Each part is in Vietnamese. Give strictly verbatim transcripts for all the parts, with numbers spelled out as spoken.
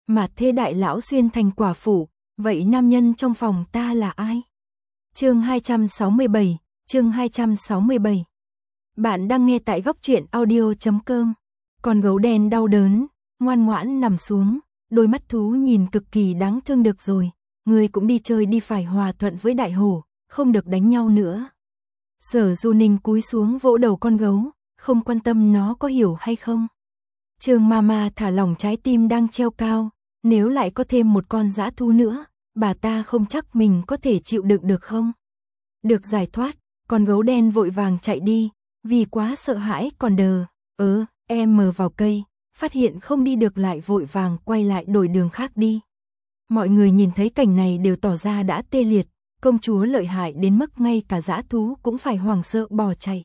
Mà thế đại lão xuyên thành quả phụ, vậy nam nhân trong phòng ta là ai? Chương hai trăm sáu mươi bảy, chương hai trăm sáu mươi bảy. Bạn đang nghe tại góc truyện audio chấm com. Con gấu đen đau đớn, ngoan ngoãn nằm xuống, đôi mắt thú nhìn cực kỳ đáng thương. Được rồi, người cũng đi chơi đi, phải hòa thuận với đại hổ, không được đánh nhau nữa. Sở Du Ninh cúi xuống vỗ đầu con gấu, không quan tâm nó có hiểu hay không. Trương Mama thả lỏng trái tim đang treo cao, nếu lại có thêm một con dã thú nữa, bà ta không chắc mình có thể chịu đựng được không. Được giải thoát, con gấu đen vội vàng chạy đi, vì quá sợ hãi còn đờ, ớ, em mờ vào cây, phát hiện không đi được lại vội vàng quay lại đổi đường khác đi. Mọi người nhìn thấy cảnh này đều tỏ ra đã tê liệt, công chúa lợi hại đến mức ngay cả dã thú cũng phải hoảng sợ bỏ chạy.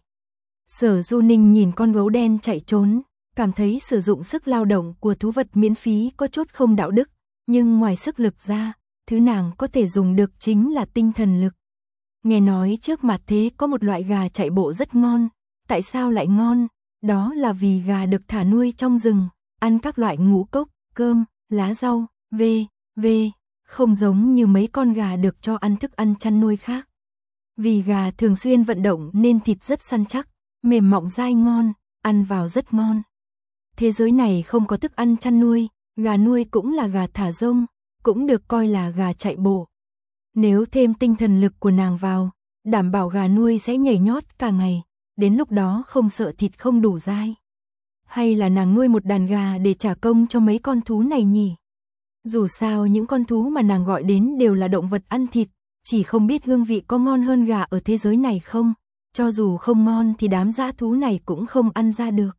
Sở Du Ninh nhìn con gấu đen chạy trốn, cảm thấy sử dụng sức lao động của thú vật miễn phí có chút không đạo đức, nhưng ngoài sức lực ra, thứ nàng có thể dùng được chính là tinh thần lực. Nghe nói trước mặt thế có một loại gà chạy bộ rất ngon, tại sao lại ngon? Đó là vì gà được thả nuôi trong rừng, ăn các loại ngũ cốc, cơm, lá rau, vê, vê, không giống như mấy con gà được cho ăn thức ăn chăn nuôi khác. Vì gà thường xuyên vận động nên thịt rất săn chắc, mềm mọng dai ngon, ăn vào rất ngon. Thế giới này không có thức ăn chăn nuôi, gà nuôi cũng là gà thả rông, cũng được coi là gà chạy bộ. Nếu thêm tinh thần lực của nàng vào, đảm bảo gà nuôi sẽ nhảy nhót cả ngày, đến lúc đó không sợ thịt không đủ dai. Hay là nàng nuôi một đàn gà để trả công cho mấy con thú này nhỉ? Dù sao những con thú mà nàng gọi đến đều là động vật ăn thịt, chỉ không biết hương vị có ngon hơn gà ở thế giới này không, cho dù không ngon thì đám dã thú này cũng không ăn ra được.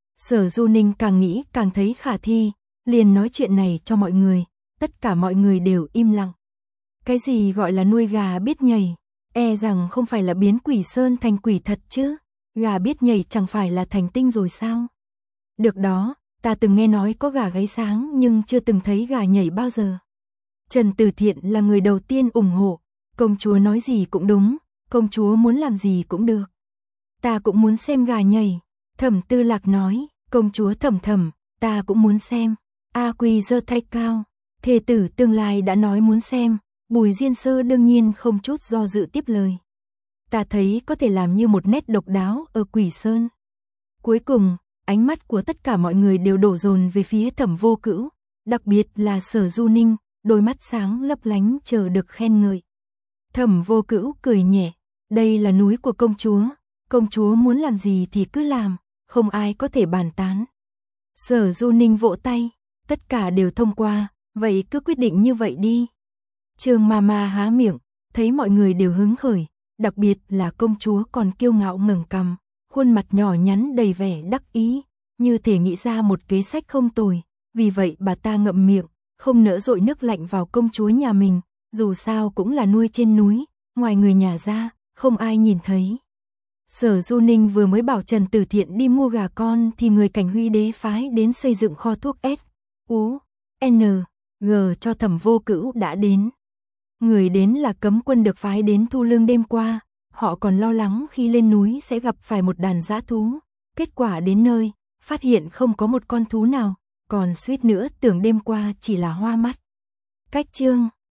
Sở Du Ninh càng nghĩ càng thấy khả thi, liền nói chuyện này cho mọi người, tất cả mọi người đều im lặng. Cái gì gọi là nuôi gà biết nhảy, e rằng không phải là biến quỷ sơn thành quỷ thật chứ, gà biết nhảy chẳng phải là thành tinh rồi sao? Được đó, ta từng nghe nói có gà gáy sáng nhưng chưa từng thấy gà nhảy bao giờ. Trần Tử Thiện là người đầu tiên ủng hộ, công chúa nói gì cũng đúng, công chúa muốn làm gì cũng được. Ta cũng muốn xem gà nhảy. Thẩm Tư Lạc nói, công chúa Thẩm Thẩm, ta cũng muốn xem. A Quy giơ tay cao, thê tử tương lai đã nói muốn xem, Bùi Diên Sơ đương nhiên không chút do dự tiếp lời. Ta thấy có thể làm như một nét độc đáo ở Quỷ Sơn. Cuối cùng, ánh mắt của tất cả mọi người đều đổ dồn về phía Thẩm Vô Cữu, đặc biệt là Sở Du Ninh, đôi mắt sáng lấp lánh chờ được khen ngợi. Thẩm Vô Cữu cười nhẹ, đây là núi của công chúa, công chúa muốn làm gì thì cứ làm, không ai có thể bàn tán. Sở Du Ninh vỗ tay, tất cả đều thông qua, vậy cứ quyết định như vậy đi. Trương Mama há miệng, thấy mọi người đều hứng khởi, đặc biệt là công chúa còn kiêu ngạo ngẩng cằm, khuôn mặt nhỏ nhắn đầy vẻ đắc ý, như thể nghĩ ra một kế sách không tồi, vì vậy bà ta ngậm miệng, không nỡ dội nước lạnh vào công chúa nhà mình, dù sao cũng là nuôi trên núi, ngoài người nhà ra, không ai nhìn thấy. Sở Du Ninh vừa mới bảo Trần Tử Thiện đi mua gà con thì người Cảnh Huy đế phái đến xây dựng kho thuốc S, U, N, G cho Thẩm Vô Cữu đã đến. Người đến là cấm quân được phái đến thu lương đêm qua, họ còn lo lắng khi lên núi sẽ gặp phải một đàn dã thú, kết quả đến nơi, phát hiện không có một con thú nào, còn suýt nữa tưởng đêm qua chỉ là hoa mắt. Cách chương